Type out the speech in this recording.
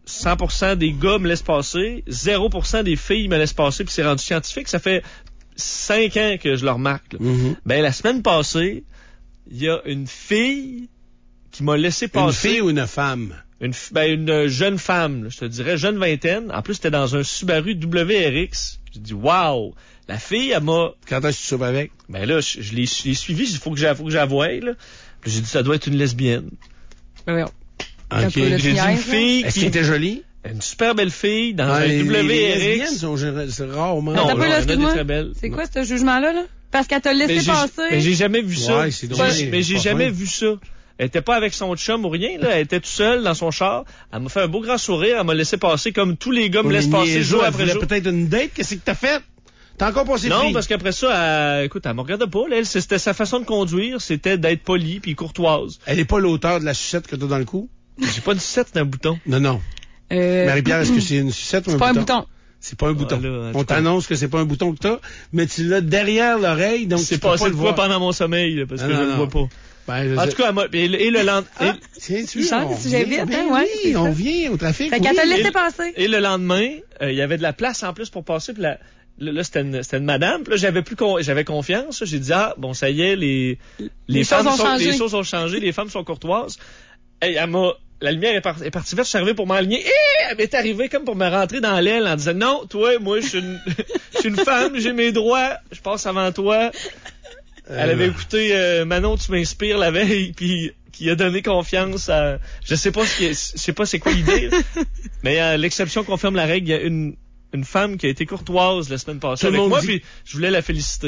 100% des gars me laissent passer, 0% des filles me laissent passer, puis c'est rendu scientifique. Ça fait 5 ans que je le remarque. Ben, la semaine passée, il y a une fille qui m'a laissé passer. Une fille ou une femme? Une jeune femme, là, je te dirais, jeune vingtaine. En plus, c'était dans un Subaru WRX. J'ai dit, wow! La fille, elle m'a... Quand est-ce que tu soupes avec? Ben là, je l'ai suivi, il faut que j'avoue, là. Puis j'ai dit, ça doit être une lesbienne. Oui. OK. J'ai dit une fille Est-ce qu'elle était jolie? Une super belle fille dans un Les WRX. lesbiennes c'est rarement... Non, Attends, là, excuse-moi. très belles. C'est quoi ce jugement-là, là? Parce qu'elle t'a laissé passer. Mais j'ai jamais vu ça. Ouais, c'est drôle. Mais j'ai jamais vu ça. Elle était pas avec son chum ou rien, là. Elle était toute seule dans son char. Elle m'a fait un beau grand sourire. Elle m'a laissé passer comme tous les gars me laissent passer jour après jour. Peut-être une date. Qu'est-ce que t'as fait? T'as encore passé Non, pris? parce qu'après ça, écoute, elle me regardait pas. Là, elle, c'était sa façon de conduire. C'était d'être polie puis courtoise. Elle est pas l'auteur de la sucette que t'as dans le cou? J'ai pas une sucette, c'est un bouton. Non. Marie-Pierre, est-ce que c'est une sucette ou un bouton? C'est pas un bouton. C'est pas un bouton. Là, on t'annonce que c'est pas un bouton que t'as, mais tu l'as derrière l'oreille, donc c'est tu peux pas le voir. pendant mon sommeil, là, parce que je le vois pas. Ben, en tout cas, et le lendemain... Tiens, Il chante si j'ai vite, hein, ouais. Oui, on vient au trafic. Fait qu'elle t'a laissé passer. Et le lendemain, il y avait de la place en plus pour passer, puis là, c'était une madame, puis là, j'avais confiance, j'ai dit, bon, ça y est, les choses ont changé, les femmes sont courtoises. Et la lumière est partie verte, je suis arrivé pour m'aligner, et elle m'est arrivée comme pour me rentrer dans l'aile en disant, non, toi, moi, je suis une femme, j'ai mes droits, je passe avant toi. Elle avait écouté Manon, tu m'inspires la veille, puis qui a donné confiance à... Je sais pas c'est quoi l'idée, mais l'exception confirme la règle. Il y a une femme qui a été courtoise la semaine passée avec moi, puis je voulais la féliciter.